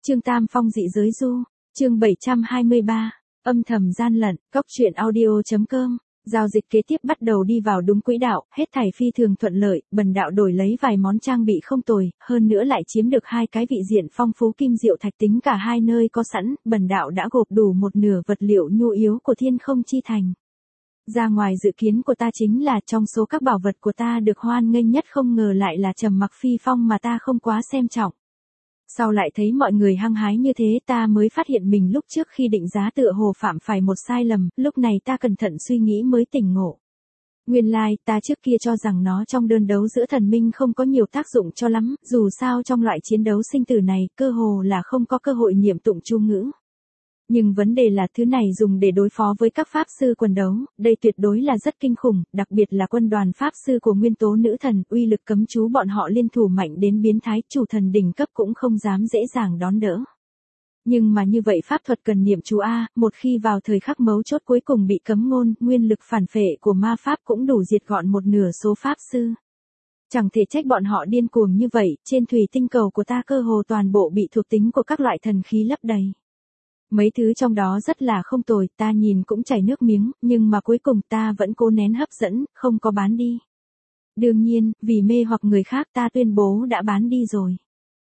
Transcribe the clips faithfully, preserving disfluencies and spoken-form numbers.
Trương Tam Phong dị giới du, chương bảy trăm hai mươi ba, âm thầm gian lận, cóc truyện audio.com. Giao dịch kế tiếp bắt đầu đi vào đúng quỹ đạo, hết thảy phi thường thuận lợi, bần đạo đổi lấy vài món trang bị không tồi, hơn nữa lại chiếm được hai cái vị diện phong phú kim diệu thạch, tính cả hai nơi có sẵn, bần đạo đã gộp đủ một nửa vật liệu nhu yếu của Thiên Không Chi Thành. Ra ngoài dự kiến của ta chính là trong số các bảo vật của ta được hoan nghênh nhất không ngờ lại là Trầm Mặc Phi Phong mà ta không quá xem trọng. Sau lại thấy mọi người hăng hái như thế ta mới phát hiện mình lúc trước khi định giá tựa hồ phạm phải một sai lầm, lúc này ta cẩn thận suy nghĩ mới tỉnh ngộ. Nguyên lai, like, ta trước kia cho rằng nó trong đơn đấu giữa thần minh không có nhiều tác dụng cho lắm, dù sao trong loại chiến đấu sinh tử này, cơ hồ là không có cơ hội niệm tụng chú ngữ. Nhưng vấn đề là thứ này dùng để đối phó với các pháp sư quần đấu, đây tuyệt đối là rất kinh khủng, đặc biệt là quân đoàn pháp sư của nguyên tố nữ thần, uy lực cấm chú bọn họ liên thủ mạnh đến biến thái, chủ thần đỉnh cấp cũng không dám dễ dàng đón đỡ. Nhưng mà như vậy pháp thuật cần niệm chú A, một khi vào thời khắc mấu chốt cuối cùng bị cấm ngôn, nguyên lực phản phệ của ma pháp cũng đủ diệt gọn một nửa số pháp sư. Chẳng thể trách bọn họ điên cuồng như vậy, trên thủy tinh cầu của ta cơ hồ toàn bộ bị thuộc tính của các loại thần khí lấp đầy. Mấy thứ trong đó rất là không tồi, ta nhìn cũng chảy nước miếng, nhưng mà cuối cùng ta vẫn cố nén hấp dẫn, không có bán đi. Đương nhiên, vì mê hoặc người khác ta tuyên bố đã bán đi rồi.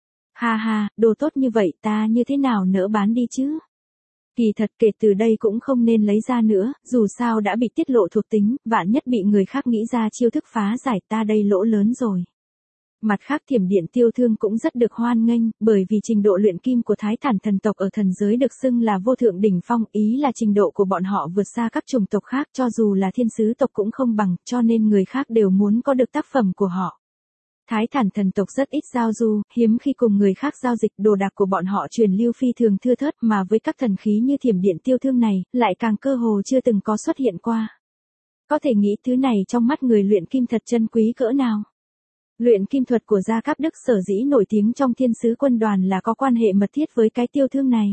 Ha ha, đồ tốt như vậy ta như thế nào nỡ bán đi chứ? Kỳ thật kể từ đây cũng không nên lấy ra nữa, dù sao đã bị tiết lộ thuộc tính, vạn nhất bị người khác nghĩ ra chiêu thức phá giải ta đây lỗ lớn rồi. Mặt khác thiểm điện tiêu thương cũng rất được hoan nghênh, bởi vì trình độ luyện kim của Thái Thản thần tộc ở thần giới được xưng là vô thượng đỉnh phong, ý là trình độ của bọn họ vượt xa các chủng tộc khác, cho dù là thiên sứ tộc cũng không bằng, cho nên người khác đều muốn có được tác phẩm của họ. Thái Thản thần tộc rất ít giao du, hiếm khi cùng người khác giao dịch, đồ đạc của bọn họ truyền lưu phi thường thưa thớt, mà với các thần khí như thiểm điện tiêu thương này, lại càng cơ hồ chưa từng có xuất hiện qua. Có thể nghĩ thứ này trong mắt người luyện kim thật chân quý cỡ nào. Luyện kim thuật của Gia Cáp Đức sở dĩ nổi tiếng trong thiên sứ quân đoàn là có quan hệ mật thiết với cái tiêu thương này.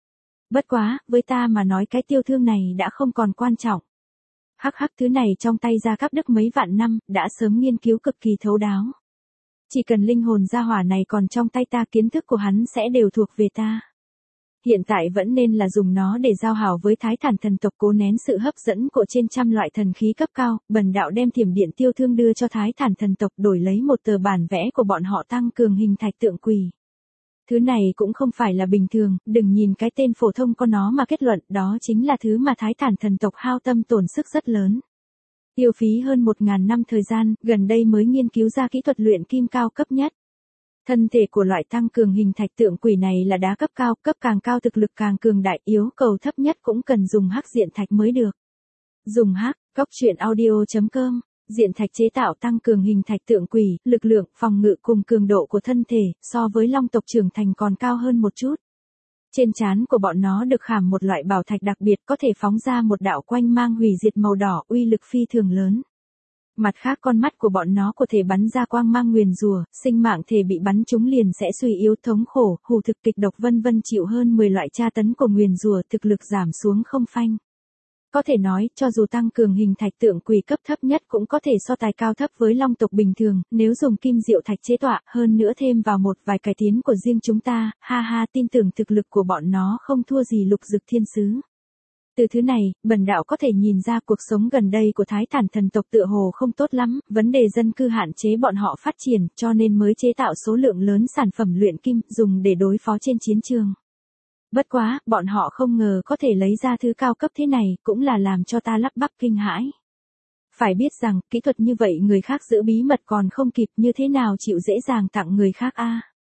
Bất quá, với ta mà nói cái tiêu thương này đã không còn quan trọng. Hắc hắc, thứ này trong tay Gia Cáp Đức mấy vạn năm, đã sớm nghiên cứu cực kỳ thấu đáo. Chỉ cần linh hồn gia hỏa này còn trong tay ta, kiến thức của hắn sẽ đều thuộc về ta. Hiện tại vẫn nên là dùng nó để giao hảo với Thái Thản thần tộc, cố nén sự hấp dẫn của trên trăm loại thần khí cấp cao, bần đạo đem thiểm điện tiêu thương đưa cho Thái Thản thần tộc đổi lấy một tờ bản vẽ của bọn họ tăng cường hình thạch tượng quỷ. Thứ này cũng không phải là bình thường, đừng nhìn cái tên phổ thông có nó mà kết luận, đó chính là thứ mà Thái Thản thần tộc hao tâm tổn sức rất lớn. Tiêu phí hơn một ngàn năm thời gian, gần đây mới nghiên cứu ra kỹ thuật luyện kim cao cấp nhất. Thân thể của loại tăng cường hình thạch tượng quỷ này là đá cấp cao, cấp càng cao thực lực càng cường đại, yếu cầu thấp nhất cũng cần dùng hắc diện thạch mới được. Dùng hắc, cóc truyện audio.com, diện thạch chế tạo tăng cường hình thạch tượng quỷ, lực lượng, phòng ngự cùng cường độ của thân thể, so với long tộc trưởng thành còn cao hơn một chút. Trên trán của bọn nó được khảm một loại bảo thạch đặc biệt có thể phóng ra một đạo quanh mang hủy diệt màu đỏ, uy lực phi thường lớn. Mặt khác con mắt của bọn nó có thể bắn ra quang mang nguyền rủa, sinh mạng thể bị bắn trúng liền sẽ suy yếu, thống khổ, hù thực, kịch độc vân vân, chịu hơn mười loại tra tấn của nguyền rủa, thực lực giảm xuống không phanh. Có thể nói, cho dù tăng cường hình thạch tượng quỷ cấp thấp nhất cũng có thể so tài cao thấp với long tộc bình thường, nếu dùng kim diệu thạch chế tọa, hơn nữa thêm vào một vài cải tiến của riêng chúng ta, ha ha, tin tưởng thực lực của bọn nó không thua gì lục dực thiên sứ. Từ thứ này, bần đạo có thể nhìn ra cuộc sống gần đây của Thái Thản thần tộc tựa hồ không tốt lắm, vấn đề dân cư hạn chế bọn họ phát triển, cho nên mới chế tạo số lượng lớn sản phẩm luyện kim, dùng để đối phó trên chiến trường. Bất quá, bọn họ không ngờ có thể lấy ra thứ cao cấp thế này, cũng là làm cho ta lắp bắp kinh hãi. Phải biết rằng, kỹ thuật như vậy người khác giữ bí mật còn không kịp, như thế nào chịu dễ dàng tặng người khác a?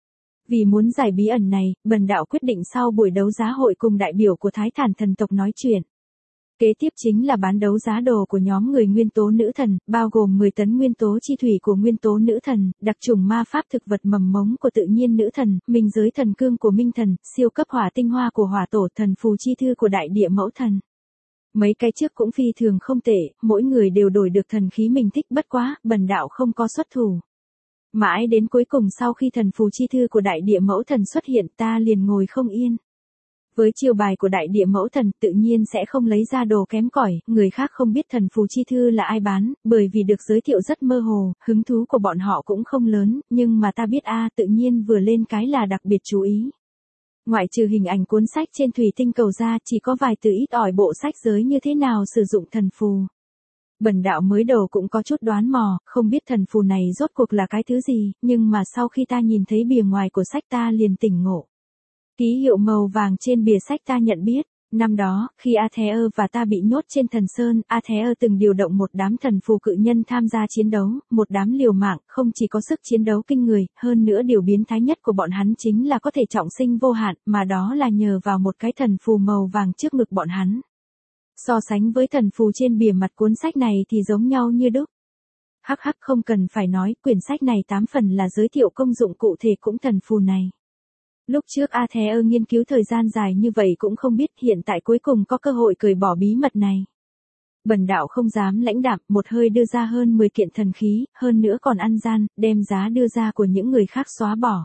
Vì muốn giải bí ẩn này, bần đạo quyết định sau buổi đấu giá hội cùng đại biểu của Thái Thản thần tộc nói chuyện. Kế tiếp chính là bán đấu giá đồ của nhóm người nguyên tố nữ thần, bao gồm mười tấn nguyên tố chi thủy của nguyên tố nữ thần, đặc trùng ma pháp thực vật mầm mống của tự nhiên nữ thần, minh giới thần cương của minh thần, siêu cấp hỏa tinh hoa của hỏa tổ, thần phù chi thư của đại địa mẫu thần. Mấy cái trước cũng phi thường không tệ, mỗi người đều đổi được thần khí mình thích, bất quá, bần đạo không có xuất thủ. Mãi đến cuối cùng sau khi thần phù chi thư của đại địa mẫu thần xuất hiện ta liền ngồi không yên. Với chiêu bài của đại địa mẫu thần tự nhiên sẽ không lấy ra đồ kém cỏi, người khác không biết thần phù chi thư là ai bán, bởi vì được giới thiệu rất mơ hồ, hứng thú của bọn họ cũng không lớn, nhưng mà ta biết a tự nhiên vừa lên cái là đặc biệt chú ý. Ngoại trừ hình ảnh cuốn sách trên thủy tinh cầu ra, chỉ có vài từ ít ỏi bộ sách giới như thế nào sử dụng thần phù. Bần đạo mới đầu cũng có chút đoán mò, không biết thần phù này rốt cuộc là cái thứ gì, nhưng mà sau khi ta nhìn thấy bìa ngoài của sách ta liền tỉnh ngộ. Ký hiệu màu vàng trên bìa sách ta nhận biết. Năm đó, khi Aether và ta bị nhốt trên thần sơn, Aether từng điều động một đám thần phù cự nhân tham gia chiến đấu, một đám liều mạng, không chỉ có sức chiến đấu kinh người, hơn nữa điều biến thái nhất của bọn hắn chính là có thể trọng sinh vô hạn, mà đó là nhờ vào một cái thần phù màu vàng trước ngực bọn hắn. So sánh với thần phù trên bìa mặt cuốn sách này thì giống nhau như đúc. Hắc hắc, không cần phải nói, quyển sách này tám phần là giới thiệu công dụng cụ thể cũng thần phù này. Lúc trước Aether nghiên cứu thời gian dài như vậy cũng không biết, hiện tại cuối cùng có cơ hội cởi bỏ bí mật này. Bần đạo không dám lãnh đạm, một hơi đưa ra hơn mười kiện thần khí, hơn nữa còn ăn gian, đem giá đưa ra của những người khác xóa bỏ.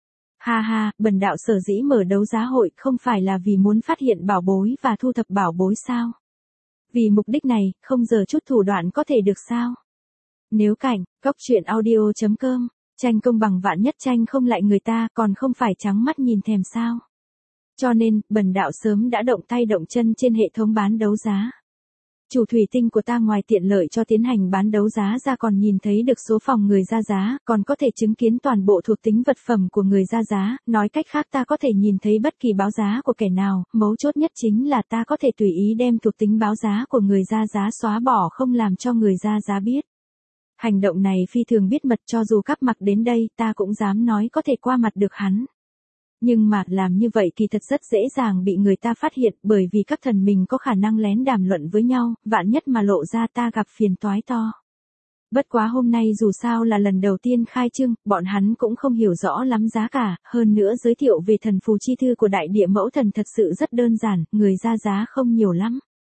Ha ha, bần đạo sở dĩ mở đấu giá hội không phải là vì muốn phát hiện bảo bối và thu thập bảo bối sao? Vì mục đích này, không giờ chút thủ đoạn có thể được sao? Nếu cảnh, góc truyện audio chấm com, tranh công bằng vạn nhất tranh không lại người ta, còn không phải trắng mắt nhìn thèm sao? Cho nên, bần đạo sớm đã động tay động chân trên hệ thống bán đấu giá. Chủ thủy tinh của ta ngoài tiện lợi cho tiến hành bán đấu giá ra còn nhìn thấy được số phòng người ra giá, còn có thể chứng kiến toàn bộ thuộc tính vật phẩm của người ra giá, nói cách khác ta có thể nhìn thấy bất kỳ báo giá của kẻ nào, mấu chốt nhất chính là ta có thể tùy ý đem thuộc tính báo giá của người ra giá xóa bỏ không làm cho người ra giá biết. Hành động này phi thường biết mật, cho dù cắp mặc đến đây ta cũng dám nói có thể qua mặt được hắn. Nhưng mà làm như vậy kỳ thật rất dễ dàng bị người ta phát hiện, bởi vì các thần mình có khả năng lén đàm luận với nhau, vạn nhất mà lộ ra ta gặp phiền toái to. Bất quá hôm nay dù sao là lần đầu tiên khai trương, bọn hắn cũng không hiểu rõ lắm giá cả, hơn nữa giới thiệu về thần phù chi thư của đại địa mẫu thần thật sự rất đơn giản, người ra giá không nhiều lắm.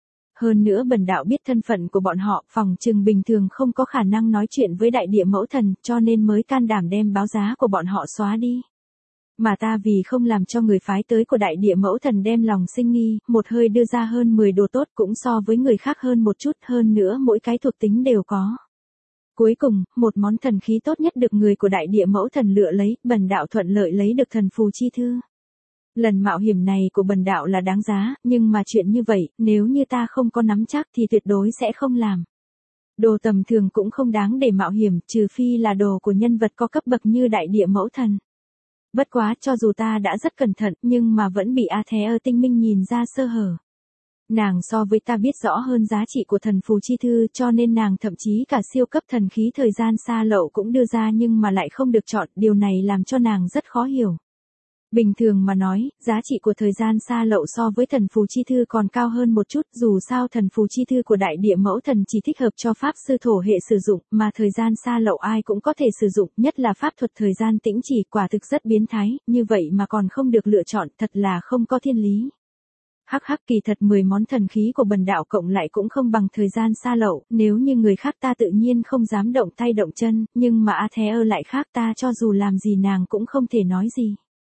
Hơn nữa bần đạo biết thân phận của bọn họ, phòng trừng bình thường không có khả năng nói chuyện với đại địa mẫu thần, cho nên mới can đảm đem báo giá của bọn họ xóa đi. Mà ta vì không làm cho người phái tới của đại địa mẫu thần đem lòng sinh nghi, một hơi đưa ra hơn mười đồ tốt cũng so với người khác hơn một chút, hơn nữa mỗi cái thuộc tính đều có. Cuối cùng, một món thần khí tốt nhất được người của đại địa mẫu thần lựa lấy, bần đạo thuận lợi lấy được thần phù chi thư. Lần mạo hiểm này của bần đạo là đáng giá, nhưng mà chuyện như vậy, nếu như ta không có nắm chắc thì tuyệt đối sẽ không làm. Đồ tầm thường cũng không đáng để mạo hiểm, trừ phi là đồ của nhân vật có cấp bậc như đại địa mẫu thần. Bất quá cho dù ta đã rất cẩn thận nhưng mà vẫn bị Aether tinh minh nhìn ra sơ hở. Nàng so với ta biết rõ hơn giá trị của thần phù chi thư, cho nên nàng thậm chí cả siêu cấp thần khí thời gian xa lậu cũng đưa ra nhưng mà lại không được chọn, điều này làm cho nàng rất khó hiểu. Bình thường mà nói, giá trị của thời gian xa lậu so với thần phù chi thư còn cao hơn một chút, dù sao thần phù chi thư của đại địa mẫu thần chỉ thích hợp cho pháp sư thổ hệ sử dụng, mà thời gian xa lậu ai cũng có thể sử dụng, nhất là pháp thuật thời gian tĩnh chỉ, quả thực rất biến thái, như vậy mà còn không được lựa chọn, thật là không có thiên lý. Hắc hắc, kỳ thật mười món thần khí của bần đạo cộng lại cũng không bằng thời gian xa lậu, nếu như người khác ta tự nhiên không dám động tay động chân, nhưng mà Aether lại khác, ta cho dù làm gì nàng cũng không thể nói gì.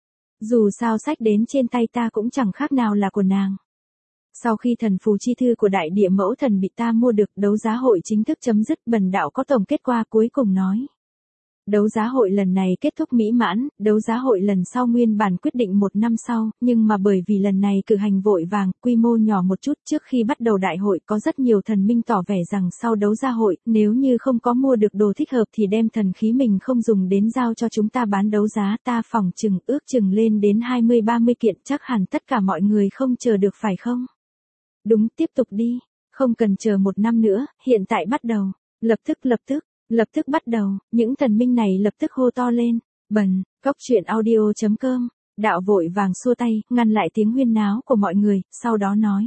Dù sao sách đến trên tay ta cũng chẳng khác nào là của nàng. Sau khi thần phù chi thư của đại địa mẫu thần bị ta mua được, đấu giá hội chính thức chấm dứt, bần đạo có tổng kết qua cuối cùng nói. Đấu giá hội lần này kết thúc mỹ mãn, đấu giá hội lần sau nguyên bản quyết định một năm sau, nhưng mà bởi vì lần này cử hành vội vàng, quy mô nhỏ một chút, trước khi bắt đầu đại hội có rất nhiều thần minh tỏ vẻ rằng sau đấu giá hội, nếu như không có mua được đồ thích hợp thì đem thần khí mình không dùng đến giao cho chúng ta bán đấu giá, ta phỏng chừng ước chừng lên đến hai mươi ba mươi kiện, chắc hẳn tất cả mọi người không chờ được phải không? Đúng, tiếp tục đi, không cần chờ một năm nữa, hiện tại bắt đầu, lập tức lập tức. Lập tức bắt đầu, những thần minh này lập tức hô to lên, bần, góc truyện audio chấm com, đạo vội vàng xua tay, ngăn lại tiếng huyên náo của mọi người, sau đó nói.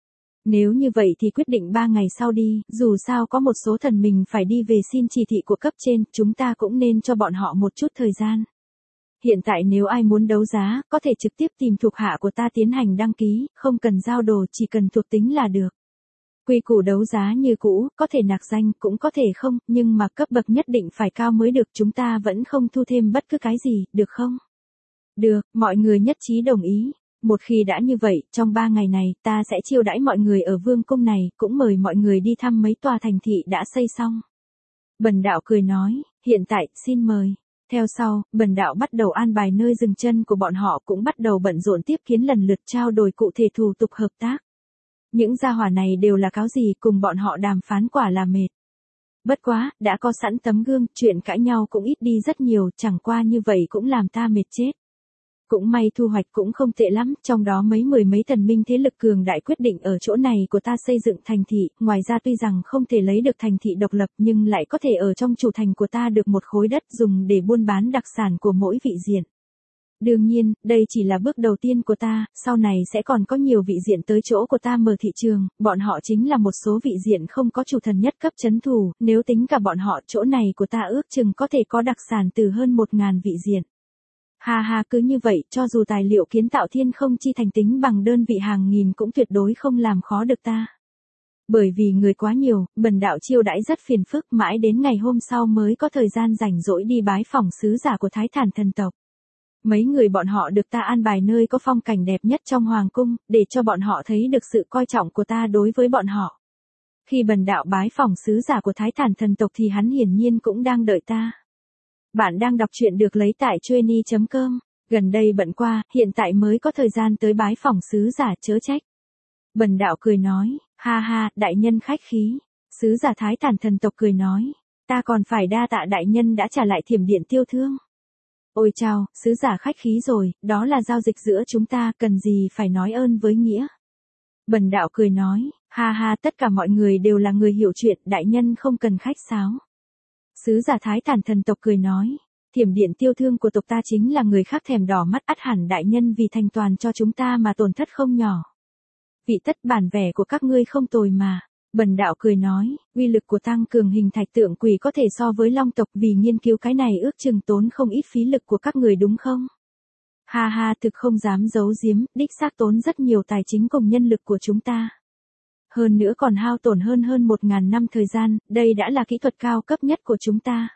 Nếu như vậy thì quyết định ba ngày sau đi, dù sao có một số thần mình phải đi về xin chỉ thị của cấp trên, chúng ta cũng nên cho bọn họ một chút thời gian. Hiện tại nếu ai muốn đấu giá, có thể trực tiếp tìm thuộc hạ của ta tiến hành đăng ký, không cần giao đồ, chỉ cần thuộc tính là được. Quy củ đấu giá như cũ, có thể nạc danh, cũng có thể không, nhưng mà cấp bậc nhất định phải cao mới được, chúng ta vẫn không thu thêm bất cứ cái gì, được không? Được, mọi người nhất trí đồng ý. Một khi đã như vậy, trong ba ngày này, ta sẽ chiêu đãi mọi người ở vương cung này, cũng mời mọi người đi thăm mấy tòa thành thị đã xây xong. Bần đạo cười nói, hiện tại, xin mời. Theo sau, bần đạo bắt đầu an bài nơi dừng chân của bọn họ cũng bắt đầu bận rộn tiếp kiến lần lượt trao đổi cụ thể thủ tục hợp tác. Những gia hỏa này đều là cáo gì, cùng bọn họ đàm phán quả là mệt. Bất quá, đã có sẵn tấm gương, chuyện cãi nhau cũng ít đi rất nhiều, chẳng qua như vậy cũng làm ta mệt chết. Cũng may thu hoạch cũng không tệ lắm, trong đó mấy mười mấy thần minh thế lực cường đại quyết định ở chỗ này của ta xây dựng thành thị, ngoài ra tuy rằng không thể lấy được thành thị độc lập nhưng lại có thể ở trong chủ thành của ta được một khối đất dùng để buôn bán đặc sản của mỗi vị diện. Đương nhiên, đây chỉ là bước đầu tiên của ta, sau này sẽ còn có nhiều vị diện tới chỗ của ta mở thị trường, bọn họ chính là một số vị diện không có chủ thần nhất cấp trấn thủ, nếu tính cả bọn họ chỗ này của ta ước chừng có thể có đặc sản từ hơn một ngàn vị diện. Ha ha, cứ như vậy, cho dù tài liệu kiến tạo thiên không chi thành tính bằng đơn vị hàng nghìn cũng tuyệt đối không làm khó được ta. Bởi vì người quá nhiều, bần đạo chiêu đãi rất phiền phức, mãi đến ngày hôm sau mới có thời gian rảnh rỗi đi bái phỏng sứ giả của Thái Thản thần tộc. Mấy người bọn họ được ta an bài nơi có phong cảnh đẹp nhất trong hoàng cung, để cho bọn họ thấy được sự coi trọng của ta đối với bọn họ. Khi bần đạo bái phỏng sứ giả của Thái Thản thần tộc thì hắn hiển nhiên cũng đang đợi ta. Bạn đang đọc truyện được lấy tại chuyenny chấm com, gần đây bận qua, hiện tại mới có thời gian tới bái phỏng sứ giả, chớ trách. Bần đạo cười nói, ha ha, đại nhân khách khí. Sứ giả Thái Thản thần tộc cười nói, ta còn phải đa tạ đại nhân đã trả lại thiểm điện tiêu thương. Ôi chao, sứ giả khách khí rồi, đó là giao dịch giữa chúng ta, cần gì phải nói ơn với nghĩa. Bần đạo cười nói, ha ha, tất cả mọi người đều là người hiểu chuyện, đại nhân không cần khách sáo. Sứ giả Thái Thản thần tộc cười nói, thiểm điện tiêu thương của tộc ta chính là người khác thèm đỏ mắt, ắt hẳn đại nhân vì thành toàn cho chúng ta mà tổn thất không nhỏ. Vị tất bản vẻ của các ngươi không tồi mà. Bần đạo cười nói, uy lực của tăng cường hình thạch tượng quỷ có thể so với long tộc, vì nghiên cứu cái này ước chừng tốn không ít phí lực của các người đúng không? Ha ha, thực không dám giấu giếm, đích xác tốn rất nhiều tài chính cùng nhân lực của chúng ta. Hơn nữa còn hao tổn hơn hơn một ngàn năm thời gian, đây đã là kỹ thuật cao cấp nhất của chúng ta.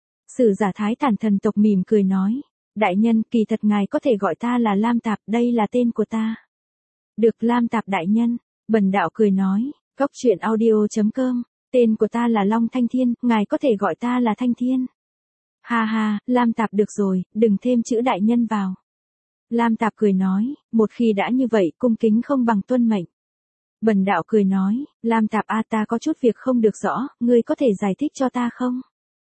Sử giả Thái Thản thần tộc mỉm cười nói, đại nhân, kỳ thật ngài có thể gọi ta là Lam Tạp, đây là tên của ta. Được, Lam Tạp đại nhân. Bần đạo cười nói, góc truyện audio chấm com, tên của ta là Long Thanh Thiên, ngài có thể gọi ta là Thanh Thiên. Ha ha, Lam Tạp được rồi, đừng thêm chữ đại nhân vào. Lam Tạp cười nói, một khi đã như vậy, cung kính không bằng tuân mệnh. Bần đạo cười nói, Lam Tạp a, ta có chút việc không được rõ, ngươi có thể giải thích cho ta không?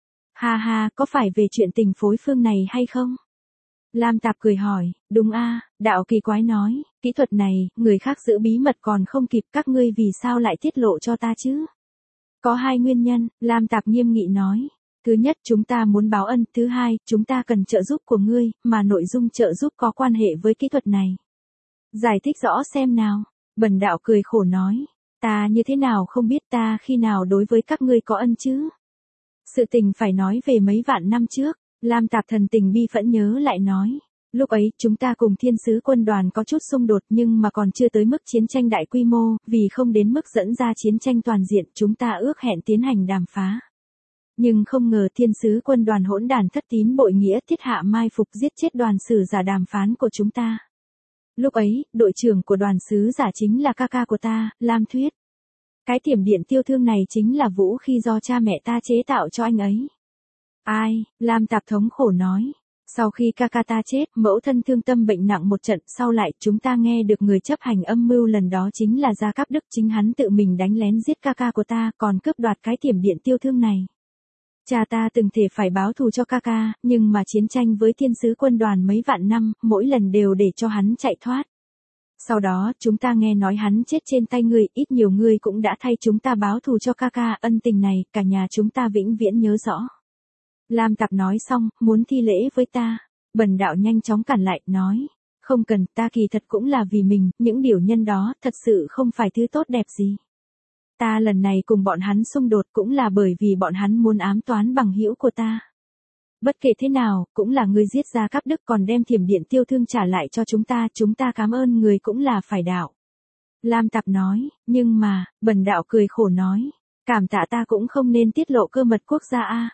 Ha ha, có phải về chuyện tình phối phương này hay không? Lam Tạp cười hỏi, đúng a, đạo kỳ quái nói, kỹ thuật này, người khác giữ bí mật còn không kịp, các ngươi vì sao lại tiết lộ cho ta chứ? Có hai nguyên nhân, Lam Tạp nghiêm nghị nói. Thứ nhất, chúng ta muốn báo ân, thứ hai, chúng ta cần trợ giúp của ngươi, mà nội dung trợ giúp có quan hệ với kỹ thuật này. Giải thích rõ xem nào. Bần đạo cười khổ nói, ta như thế nào không biết, ta khi nào đối với các ngươi có ân chứ? Sự tình phải nói về mấy vạn năm trước. Lam Tạp thần tình bi phẫn nhớ lại nói, lúc ấy chúng ta cùng thiên sứ quân đoàn có chút xung đột nhưng mà còn chưa tới mức chiến tranh đại quy mô, vì không đến mức dẫn ra chiến tranh toàn diện, chúng ta ước hẹn tiến hành đàm phá. Nhưng không ngờ thiên sứ quân đoàn hỗn đản thất tín bội nghĩa thiết hạ mai phục giết chết đoàn sử giả đàm phán của chúng ta. Lúc ấy, đội trưởng của đoàn sứ giả chính là ca ca của ta, Lam Thuyết. Cái thiểm điện tiêu thương này chính là vũ khí do cha mẹ ta chế tạo cho anh ấy. Ai, Lam Tạp thống khổ nói. Sau khi ca ca ta chết, mẫu thân thương tâm bệnh nặng một trận, sau lại chúng ta nghe được người chấp hành âm mưu lần đó chính là Gia Cáp Đức, chính hắn tự mình đánh lén giết ca ca của ta, còn cướp đoạt cái thiểm điện tiêu thương này. Cha ta từng thể phải báo thù cho ca ca, nhưng mà chiến tranh với thiên sứ quân đoàn mấy vạn năm, mỗi lần đều để cho hắn chạy thoát. Sau đó, chúng ta nghe nói hắn chết trên tay ngươi, ít nhiều ngươi cũng đã thay chúng ta báo thù cho ca ca, ân tình này, cả nhà chúng ta vĩnh viễn nhớ rõ. Lam Tạp nói xong, muốn thi lễ với ta. Bần đạo nhanh chóng cản lại, nói, không cần, ta kỳ thật cũng là vì mình, những điều nhân đó, thật sự không phải thứ tốt đẹp gì. Ta lần này cùng bọn hắn xung đột cũng là bởi vì bọn hắn muốn ám toán bằng hữu của ta. Bất kể thế nào, cũng là ngươi giết Gia Cáp Đức còn đem thiểm điện tiêu thương trả lại cho chúng ta, chúng ta cảm ơn người cũng là phải đạo. Lam Tạp nói, nhưng mà, bần đạo cười khổ nói, cảm tạ ta cũng không nên tiết lộ cơ mật quốc gia a.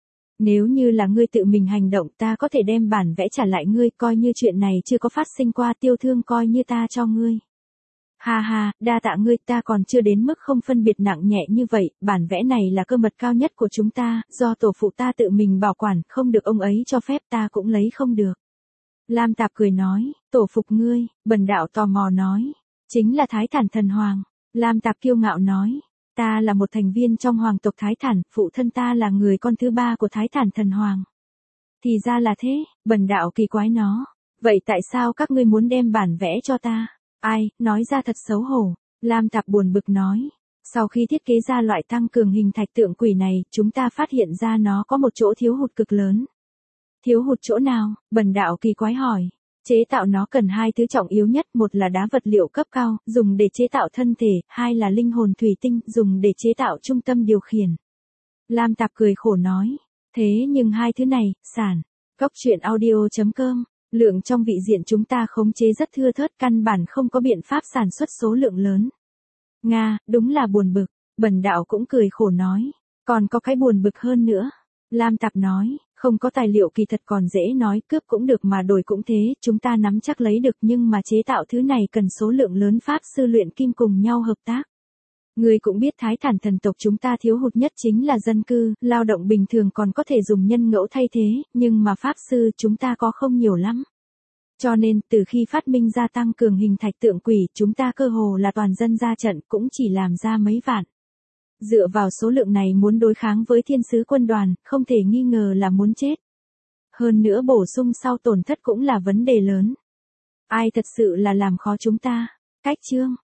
Nếu như là ngươi tự mình hành động, ta có thể đem bản vẽ trả lại ngươi, coi như chuyện này chưa có phát sinh qua, tiêu thương coi như ta cho ngươi. Ha ha, đa tạ ngươi, ta còn chưa đến mức không phân biệt nặng nhẹ như vậy, bản vẽ này là cơ mật cao nhất của chúng ta, do tổ phụ ta tự mình bảo quản, không được ông ấy cho phép ta cũng lấy không được. Lam Tạp cười nói, tổ phục ngươi, Bần đạo tò mò nói, chính là Thái Thản Thần Hoàng. Lam Tạp kiêu ngạo nói, ta là một thành viên trong hoàng tộc Thái Thản, phụ thân ta là người con thứ ba của Thái Thản Thần Hoàng. Thì ra là thế, Bần đạo kỳ quái nó, vậy tại sao các ngươi muốn đem bản vẽ cho ta? Ai, nói ra thật xấu hổ. Lam Tạp buồn bực nói, sau khi thiết kế ra loại tăng cường hình thạch tượng quỷ này, chúng ta phát hiện ra nó có một chỗ thiếu hụt cực lớn. Thiếu hụt chỗ nào? Bần đạo kỳ quái hỏi. Chế tạo nó cần hai thứ trọng yếu nhất, một là đá vật liệu cấp cao, dùng để chế tạo thân thể, hai là linh hồn thủy tinh, dùng để chế tạo trung tâm điều khiển. Lam Tạp cười khổ nói, thế nhưng hai thứ này, sản, cóc truyện audio chấm com, lượng trong vị diện chúng ta khống chế rất thưa thớt, căn bản không có biện pháp sản xuất số lượng lớn. Nga, đúng là buồn bực, Bần đạo cũng cười khổ nói, còn có cái buồn bực hơn nữa. Lam Tạp nói, không có tài liệu kỳ thật còn dễ nói, cướp cũng được mà đổi cũng thế, chúng ta nắm chắc lấy được, nhưng mà chế tạo thứ này cần số lượng lớn pháp sư luyện kim cùng nhau hợp tác. Ngươi cũng biết Thái Thản thần tộc chúng ta thiếu hụt nhất chính là dân cư, lao động bình thường còn có thể dùng nhân ngẫu thay thế, nhưng mà pháp sư chúng ta có không nhiều lắm. Cho nên, từ khi phát minh ra tăng cường hình thạch tượng quỷ, chúng ta cơ hồ là toàn dân ra trận, cũng chỉ làm ra mấy vạn. Dựa vào số lượng này muốn đối kháng với thiên sứ quân đoàn, không thể nghi ngờ là muốn chết. Hơn nữa bổ sung sau tổn thất cũng là vấn đề lớn. Ai thật sự là làm khó chúng ta? Cách chương